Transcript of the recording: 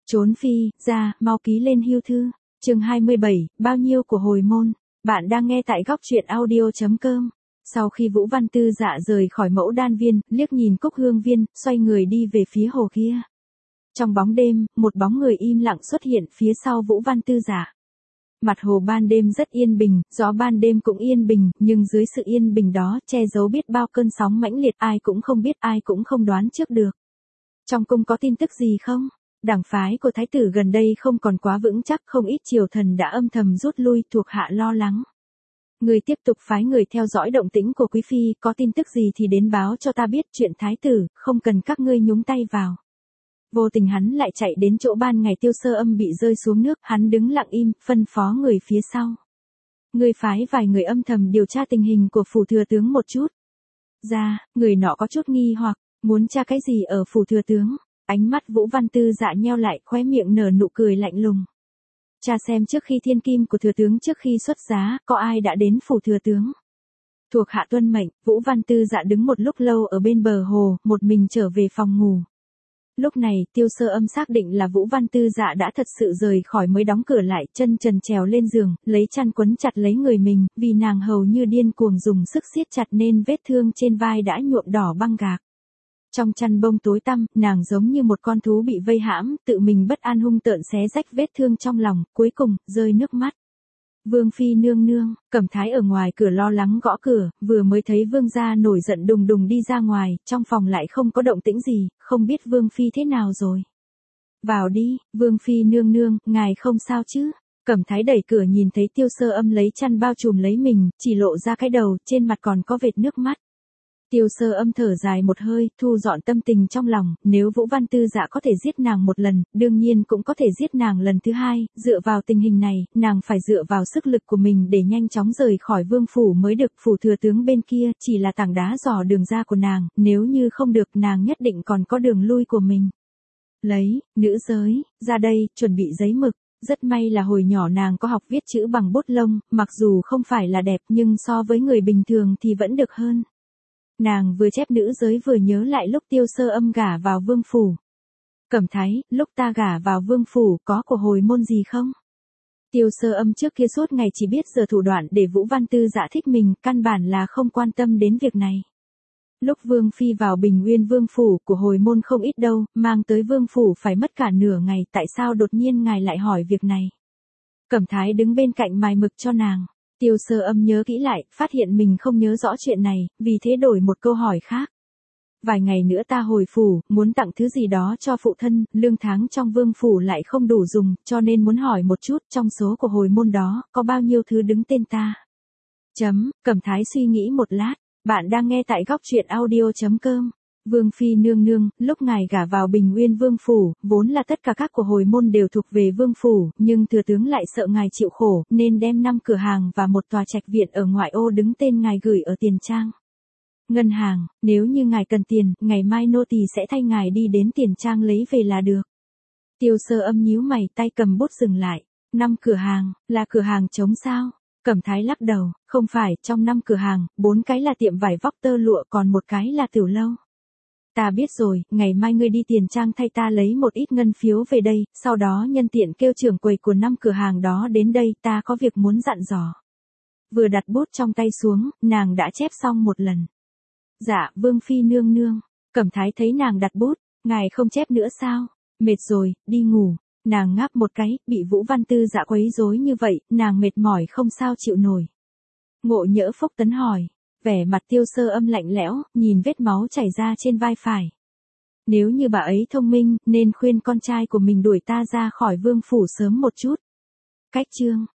Trốn phi, ra, mau ký lên hưu thư. Chương 27, bao nhiêu của hồi môn. Bạn đang nghe tại góc truyện audio.com. Sau khi Vũ Văn Tư Dạ rời khỏi Mẫu Đan Viên, liếc nhìn Cúc Hương Viên, xoay người đi về phía hồ kia. Trong bóng đêm, một bóng người im lặng xuất hiện phía sau Vũ Văn Tư Dạ. Mặt hồ ban đêm rất yên bình, gió ban đêm cũng yên bình, nhưng dưới sự yên bình đó che giấu biết bao cơn sóng mãnh liệt, ai cũng không biết, ai cũng không đoán trước được. Trong cung có tin tức gì không? Đảng phái của thái tử gần đây không còn quá vững chắc, không ít triều thần đã âm thầm rút lui, thuộc hạ lo lắng. Người tiếp tục phái người theo dõi động tĩnh của quý phi, có tin tức gì thì đến báo cho ta biết, chuyện thái tử, không cần các ngươi nhúng tay vào. Vô tình hắn lại chạy đến chỗ ban ngày Tiêu Sơ Âm bị rơi xuống nước, hắn đứng lặng im, phân phó người phía sau. Người phái vài người âm thầm điều tra tình hình của phủ thừa tướng một chút. Người nọ có chút nghi hoặc, muốn tra cái gì ở phủ thừa tướng? Ánh mắt Vũ Văn Tư Dạ nheo lại, khóe miệng nở nụ cười lạnh lùng. Tra xem trước khi thiên kim của thừa tướng trước khi xuất giá, có ai đã đến phủ thừa tướng. Thuộc hạ tuân mệnh. Vũ Văn Tư Dạ đứng một lúc lâu ở bên bờ hồ, một mình trở về phòng ngủ. Lúc này, Tiêu Sơ Âm xác định là Vũ Văn Tư Dạ đã thật sự rời khỏi mới đóng cửa lại, chân trần trèo lên giường, lấy chăn quấn chặt lấy người mình, vì nàng hầu như điên cuồng dùng sức siết chặt nên vết thương trên vai đã nhuộm đỏ băng gạc. Trong chăn bông tối tăm, nàng giống như một con thú bị vây hãm, tự mình bất an hung tợn xé rách vết thương trong lòng, cuối cùng, rơi nước mắt. Vương phi nương nương, Cẩm Thái ở ngoài cửa lo lắng gõ cửa, vừa mới thấy vương gia nổi giận đùng đùng đi ra ngoài, trong phòng lại không có động tĩnh gì, không biết vương phi thế nào rồi. Vào đi, vương phi nương nương, ngài không sao chứ? Cẩm Thái đẩy cửa nhìn thấy Tiêu Sơ Âm lấy chăn bao trùm lấy mình, chỉ lộ ra cái đầu, trên mặt còn có vệt nước mắt. Tiêu Sơ Âm thở dài một hơi, thu dọn tâm tình trong lòng, nếu Vũ Văn Tư Dạ có thể giết nàng một lần, đương nhiên cũng có thể giết nàng lần thứ hai, dựa vào tình hình này, nàng phải dựa vào sức lực của mình để nhanh chóng rời khỏi vương phủ mới được, phủ thừa tướng bên kia, chỉ là tảng đá dò đường ra của nàng, nếu như không được nàng nhất định còn có đường lui của mình. Nữ giới, ra đây, chuẩn bị giấy mực. Rất may là hồi nhỏ nàng có học viết chữ bằng bút lông, mặc dù không phải là đẹp nhưng so với người bình thường thì vẫn được hơn. Nàng vừa chép nữ giới vừa nhớ lại lúc Tiêu Sơ Âm gả vào vương phủ. Cẩm Thái, lúc ta gả vào vương phủ có của hồi môn gì không? Tiêu Sơ Âm trước kia suốt ngày chỉ biết giờ thủ đoạn để Vũ Văn Tư Dạ thích mình, căn bản là không quan tâm đến việc này. Lúc vương phi vào Bình Nguyên vương phủ, của hồi môn không ít đâu, mang tới vương phủ phải mất cả nửa ngày, tại sao đột nhiên ngài lại hỏi việc này? Cẩm Thái đứng bên cạnh mài mực cho nàng. Tiêu Sơ Âm nhớ kỹ lại, phát hiện mình không nhớ rõ chuyện này, vì thế đổi một câu hỏi khác. Vài ngày nữa ta hồi phủ, muốn tặng thứ gì đó cho phụ thân, lương tháng trong vương phủ lại không đủ dùng, cho nên muốn hỏi một chút, trong số của hồi môn đó, có bao nhiêu thứ đứng tên ta? Cẩm Thái suy nghĩ một lát, bạn đang nghe tại góc truyện audio.com. Vương phi nương nương, lúc ngài gả vào Bình Nguyên vương phủ, vốn là tất cả các của hồi môn đều thuộc về vương phủ, nhưng thừa tướng lại sợ ngài chịu khổ, nên đem 5 cửa hàng và một tòa trạch viện ở ngoại ô đứng tên ngài gửi ở tiền trang. Ngân hàng, nếu như ngài cần tiền, ngày mai nô tỳ sẽ thay ngài đi đến tiền trang lấy về là được. Tiêu Sơ Âm nhíu mày, tay cầm bút dừng lại. 5 cửa hàng, là cửa hàng trống sao? Cẩm Thái lắc đầu, không phải, trong 5 cửa hàng, 4 cái là tiệm vải vóc tơ lụa, còn một cái là tiểu lâu. Ta biết rồi, ngày mai ngươi đi tiền trang thay ta lấy một ít ngân phiếu về đây, sau đó nhân tiện kêu trưởng quầy của 5 cửa hàng đó đến đây, ta có việc muốn dặn dò. Vừa đặt bút trong tay xuống, nàng đã chép xong một lần. Dạ, vương phi nương nương. Cẩm Thái thấy nàng đặt bút, ngài không chép nữa sao? Mệt rồi, đi ngủ. Nàng ngáp một cái, bị Vũ Văn Tư Dạ quấy rối như vậy, nàng mệt mỏi không sao chịu nổi. Ngộ Nhỡ Phúc Tấn hỏi. Vẻ mặt Tiêu Sơ Âm lạnh lẽo, nhìn vết máu chảy ra trên vai phải. Nếu như bà ấy thông minh, nên khuyên con trai của mình đuổi ta ra khỏi vương phủ sớm một chút. Cách chương